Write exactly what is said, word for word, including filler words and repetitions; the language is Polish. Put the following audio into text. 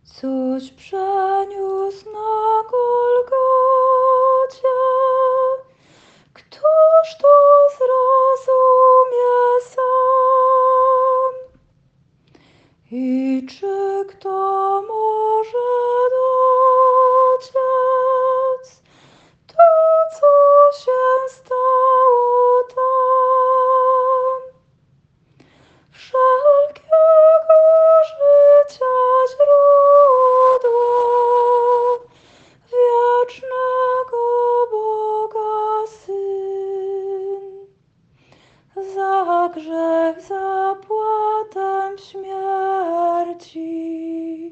Coś przeniósł na Golgocie. Któż to zrozumie sam? I czy kto może dociec, to co się stało tam? Wszelkiego życia źródło, wiecznego Boga Syn, za grzech zapłatę śmierci